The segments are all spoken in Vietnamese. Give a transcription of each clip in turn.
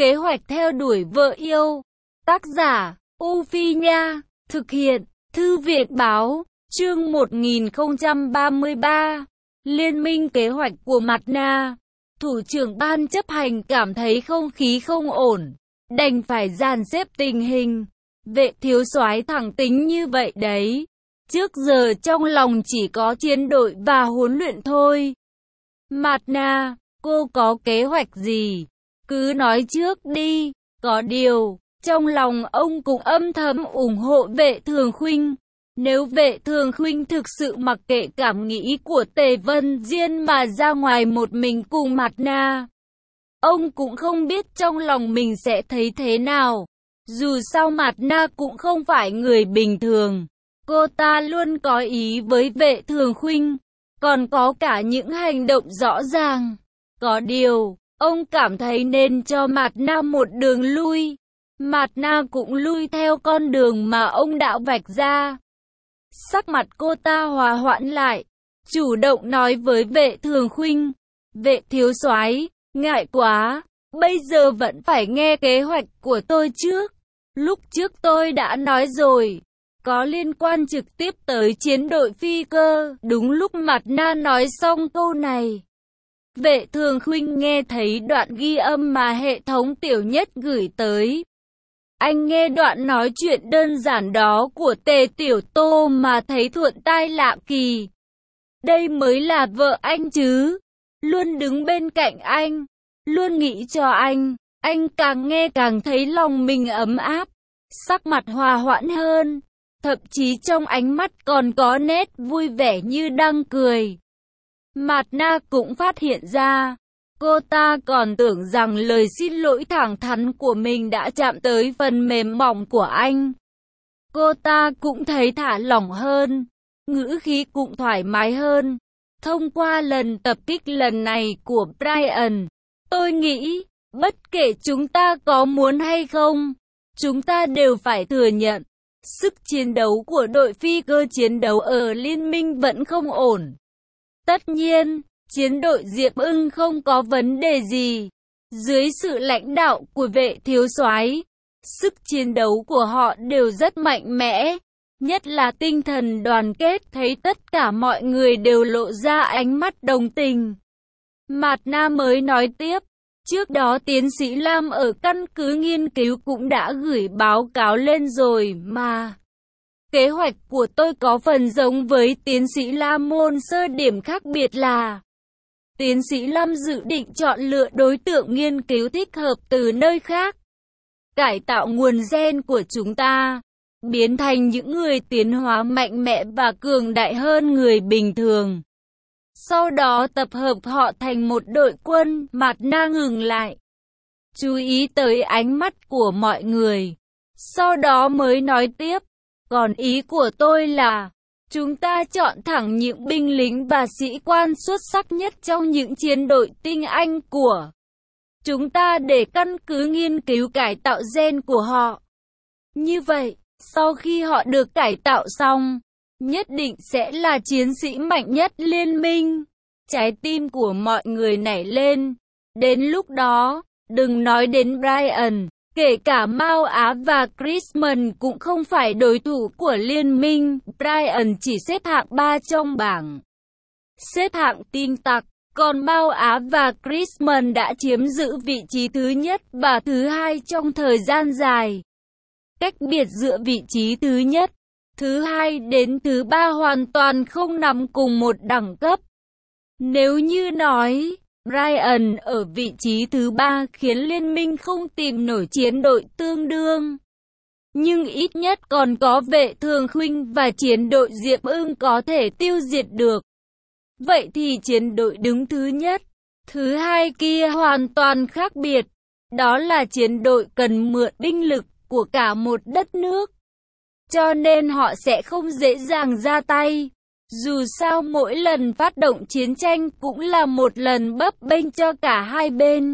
Kế hoạch theo đuổi vợ yêu. Tác giả, U Phi Nha. Thực hiện, Thư viện Báo. Chương 1033. Liên minh kế hoạch của Mạt Na. Thủ trưởng ban chấp hành cảm thấy không khí không ổn, đành phải dàn xếp tình hình. Vệ thiếu soái thẳng tính như vậy đấy. Trước giờ trong lòng chỉ có chiến đội và huấn luyện thôi. Mạt Na, cô có kế hoạch gì? Cứ nói trước đi. Có điều, trong lòng ông cũng âm thầm ủng hộ Vệ Thường Khuynh. Nếu Vệ Thường Khuynh thực sự mặc kệ cảm nghĩ của Tề Vân Diên mà ra ngoài một mình cùng Mạt Na, ông cũng không biết trong lòng mình sẽ thấy thế nào. Dù sao Mạt Na cũng không phải người bình thường. Cô ta luôn có ý với Vệ Thường Khuynh, còn có cả những hành động rõ ràng. Có điều, ông cảm thấy nên cho Mạt Na một đường lui. Mạt Na cũng lui theo con đường mà ông đã vạch ra. Sắc mặt cô ta hòa hoãn lại, chủ động nói với Vệ Thường Khuynh: Vệ thiếu soái, ngại quá, bây giờ vẫn phải nghe kế hoạch của tôi trước. Lúc trước tôi đã nói rồi, có liên quan trực tiếp tới chiến đội phi cơ. Đúng lúc Mạt Na nói xong câu này, Vệ Thường Khuynh nghe thấy đoạn ghi âm mà hệ thống Tiểu Nhất gửi tới. Anh nghe đoạn nói chuyện đơn giản đó của Tề Tiểu Tô mà thấy thuận tai lạ kỳ. Đây mới là vợ anh chứ. Luôn đứng bên cạnh anh, luôn nghĩ cho anh càng nghe càng thấy lòng mình ấm áp, sắc mặt hòa hoãn hơn, thậm chí trong ánh mắt còn có nét vui vẻ như đang cười. Mạt Na cũng phát hiện ra, cô ta còn tưởng rằng lời xin lỗi thẳng thắn của mình đã chạm tới phần mềm mỏng của anh. Cô ta cũng thấy thả lỏng hơn, ngữ khí cũng thoải mái hơn. Thông qua lần tập kích lần này của Brian, tôi nghĩ, bất kể chúng ta có muốn hay không, chúng ta đều phải thừa nhận, sức chiến đấu của đội phi cơ chiến đấu ở liên minh vẫn không ổn. Tất nhiên, chiến đội Diệp Ưng không có vấn đề gì. Dưới sự lãnh đạo của Vệ thiếu soái, sức chiến đấu của họ đều rất mạnh mẽ, nhất là tinh thần đoàn kết. Thấy tất cả mọi người đều lộ ra ánh mắt đồng tình, Mạt Na mới nói tiếp. Trước đó tiến sĩ Lam ở căn cứ nghiên cứu cũng đã gửi báo cáo lên rồi mà. Kế hoạch của tôi có phần giống với tiến sĩ Lam, môn sơ điểm khác biệt là tiến sĩ Lam dự định chọn lựa đối tượng nghiên cứu thích hợp từ nơi khác, cải tạo nguồn gen của chúng ta, biến thành những người tiến hóa mạnh mẽ và cường đại hơn người bình thường. Sau đó tập hợp họ thành một đội quân. Mạt Na ngừng lại, chú ý tới ánh mắt của mọi người, sau đó mới nói tiếp. Còn ý của tôi là, chúng ta chọn thẳng những binh lính và sĩ quan xuất sắc nhất trong những chiến đội tinh anh của chúng ta để căn cứ nghiên cứu cải tạo gen của họ. Như vậy, sau khi họ được cải tạo xong, nhất định sẽ là chiến sĩ mạnh nhất liên minh. Trái tim của mọi người nảy lên. Đến lúc đó, đừng nói đến Brian, kể cả Mao Á và Chrisman cũng không phải đối thủ của liên minh. Brian chỉ xếp hạng 3 trong bảng xếp hạng tin tặc, còn Mao Á và Chrisman đã chiếm giữ vị trí thứ nhất và thứ hai trong thời gian dài. Cách biệt giữa vị trí thứ nhất, thứ hai đến thứ ba hoàn toàn không nằm cùng một đẳng cấp. Nếu như nói Brian ở vị trí thứ ba khiến liên minh không tìm nổi chiến đội tương đương, nhưng ít nhất còn có Vệ Thường Khuynh và chiến đội Diệp Ưng có thể tiêu diệt được. Vậy thì chiến đội đứng thứ nhất, thứ hai kia hoàn toàn khác biệt. Đó là chiến đội cần mượn binh lực của cả một đất nước, cho nên họ sẽ không dễ dàng ra tay. Dù sao mỗi lần phát động chiến tranh cũng là một lần bấp bênh cho cả hai bên.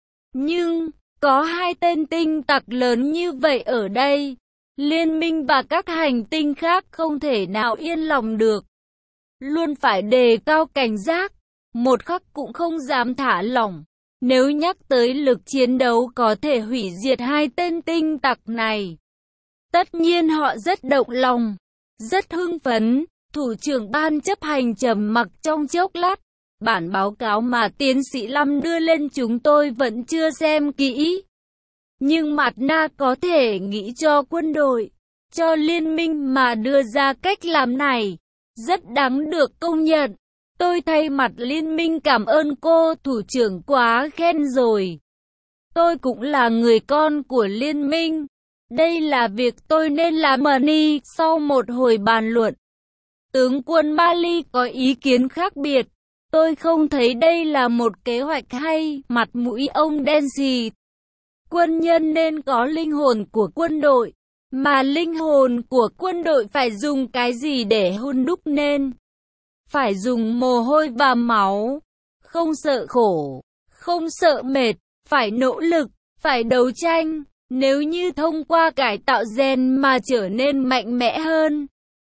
Nhưng, có hai tên tinh tặc lớn như vậy ở đây, liên minh và các hành tinh khác không thể nào yên lòng được. Luôn phải đề cao cảnh giác, một khắc cũng không dám thả lỏng. Nếu nhắc tới lực chiến đấu có thể hủy diệt hai tên tinh tặc này, tất nhiên họ rất động lòng, rất hưng phấn. Thủ trưởng ban chấp hành trầm mặc trong chốc lát. Bản báo cáo mà tiến sĩ Lâm đưa lên chúng tôi vẫn chưa xem kỹ. Nhưng Mạt Na có thể nghĩ cho quân đội, cho liên minh mà đưa ra cách làm này, rất đáng được công nhận. Tôi thay mặt liên minh cảm ơn cô, thủ trưởng quá khen rồi. Tôi cũng là người con của liên minh. Đây là việc tôi nên làm. Sau một hồi bàn luận, tướng quân Mali có ý kiến khác biệt. Tôi không thấy đây là một kế hoạch hay. Mặt mũi ông đen xì. Quân nhân nên có linh hồn của quân đội. Mà linh hồn của quân đội phải dùng cái gì để hun đúc nên? Phải dùng mồ hôi và máu. Không sợ khổ, không sợ mệt, phải nỗ lực, phải đấu tranh. Nếu như thông qua cải tạo gen mà trở nên mạnh mẽ hơn,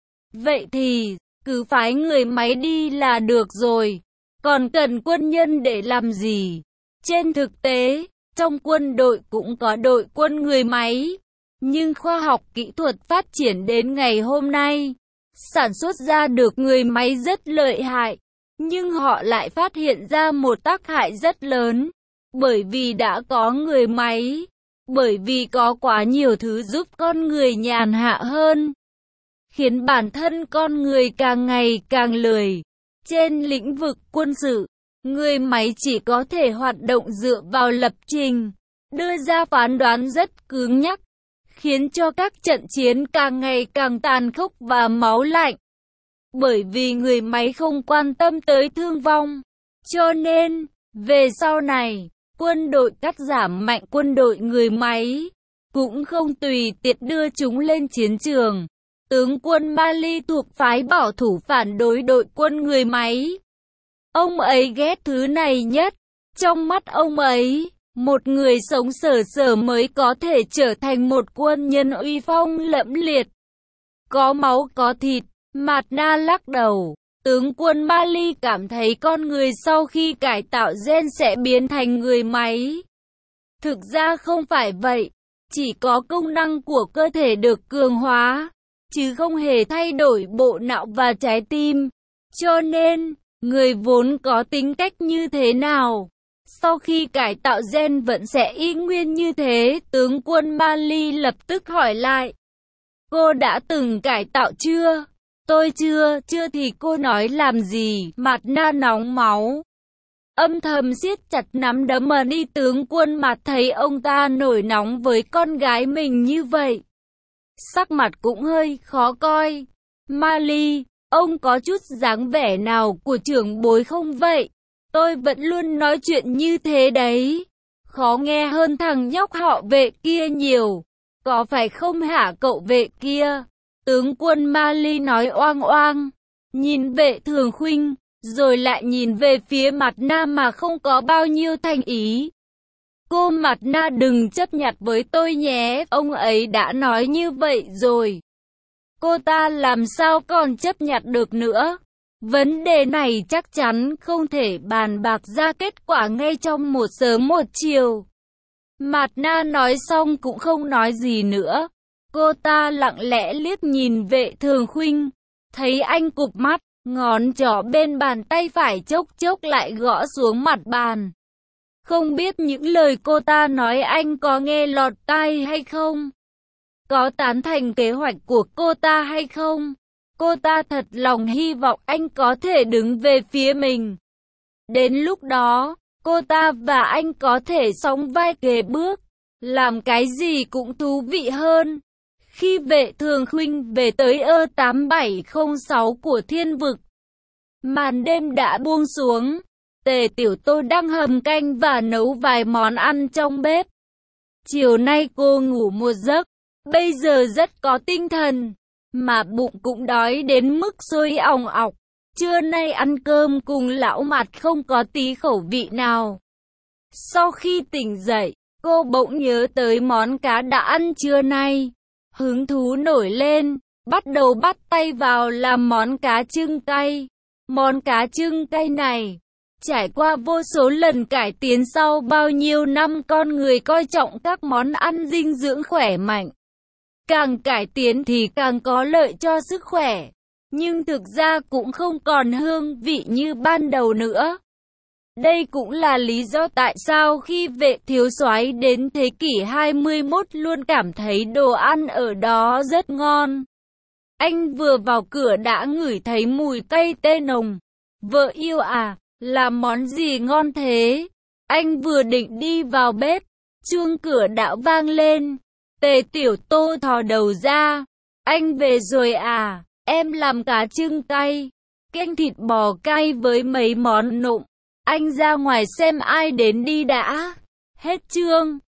vậy thì cứ phái người máy đi là được rồi. Còn cần quân nhân để làm gì? Trên thực tế, trong quân đội cũng có đội quân người máy. Nhưng khoa học kỹ thuật phát triển đến ngày hôm nay, sản xuất ra được người máy rất lợi hại. Nhưng họ lại phát hiện ra một tác hại rất lớn. Bởi vì đã có người máy, bởi vì có quá nhiều thứ giúp con người nhàn hạ hơn, khiến bản thân con người càng ngày càng lười. Trên lĩnh vực quân sự, người máy chỉ có thể hoạt động dựa vào lập trình, đưa ra phán đoán rất cứng nhắc, khiến cho các trận chiến càng ngày càng tàn khốc và máu lạnh. Bởi vì người máy không quan tâm tới thương vong, cho nên, về sau này, quân đội cắt giảm mạnh quân đội người máy, cũng không tùy tiện đưa chúng lên chiến trường. Tướng quân Mali thuộc phái bảo thủ phản đối đội quân người máy. Ông ấy ghét thứ này nhất. Trong mắt ông ấy, một người sống sờ sờ mới có thể trở thành một quân nhân uy phong lẫm liệt, có máu có thịt. Mạt Na lắc đầu. Tướng quân Mali cảm thấy con người sau khi cải tạo gen sẽ biến thành người máy. Thực ra không phải vậy. Chỉ có công năng của cơ thể được cường hóa, chứ không hề thay đổi bộ não và trái tim. Cho nên, người vốn có tính cách như thế nào, sau khi cải tạo gen vẫn sẽ y nguyên như thế. Tướng quân Mali lập tức hỏi lại. Cô đã từng cải tạo chưa? Tôi chưa thì cô nói làm gì? Mạt Na nóng máu, âm thầm siết chặt nắm đấm. Tướng quân Mạt thấy ông ta nổi nóng với con gái mình như vậy, sắc mặt cũng hơi khó coi. Mali, ông có chút dáng vẻ nào của trưởng bối không vậy? Tôi vẫn luôn nói chuyện như thế đấy. Khó nghe hơn thằng nhóc họ Vệ kia nhiều. Có phải không hả cậu Vệ kia? Tướng quân Mali nói oang oang, nhìn Vệ Thường Khuynh, rồi lại nhìn về phía Mạt Na mà không có bao nhiêu thành ý. Cô Mạt Na đừng chấp nhặt với tôi nhé, ông ấy đã nói như vậy rồi. Cô ta làm sao còn chấp nhặt được nữa? Vấn đề này chắc chắn không thể bàn bạc ra kết quả ngay trong một sớm một chiều. Mạt Na nói xong cũng không nói gì nữa. Cô ta lặng lẽ liếc nhìn Vệ Thường Khuynh, thấy anh cụp mắt, ngón trỏ bên bàn tay phải chốc chốc lại gõ xuống mặt bàn. Không biết những lời cô ta nói anh có nghe lọt tai hay không? Có tán thành kế hoạch của cô ta hay không? Cô ta thật lòng hy vọng anh có thể đứng về phía mình. Đến lúc đó, cô ta và anh có thể sóng vai kề bước, làm cái gì cũng thú vị hơn. Khi Vệ Thường Khuynh về tới E8706 của Thiên Vực, màn đêm đã buông xuống. Tề Tiểu Tô đang hầm canh và nấu vài món ăn trong bếp. Chiều nay cô ngủ một giấc, bây giờ rất có tinh thần, mà bụng cũng đói đến mức sôi òng ọc. Trưa nay ăn cơm cùng lão Mạt không có tí khẩu vị nào. Sau khi tỉnh dậy, cô bỗng nhớ tới món cá đã ăn trưa nay. Hứng thú nổi lên, bắt đầu bắt tay vào làm món cá trưng cay. Món cá trưng cay này, Trải qua vô số lần cải tiến sau bao nhiêu năm con người coi trọng các món ăn dinh dưỡng khỏe mạnh. Càng cải tiến thì càng có lợi cho sức khỏe, nhưng thực ra cũng không còn hương vị như ban đầu nữa. Đây cũng là lý do tại sao khi Vệ Thiếu Soái đến thế kỷ 21 luôn cảm thấy đồ ăn ở đó rất ngon. Anh vừa vào cửa đã ngửi thấy mùi cay tê nồng. Vợ yêu à, làm món gì ngon thế? Anh vừa định đi vào bếp, chuông cửa đã vang lên. Tề Tiểu Tô thò đầu ra. Anh về rồi à? Em làm cá chưng cay, canh thịt bò cay với mấy món nộm. Anh ra ngoài xem ai đến đi đã. Hết chương.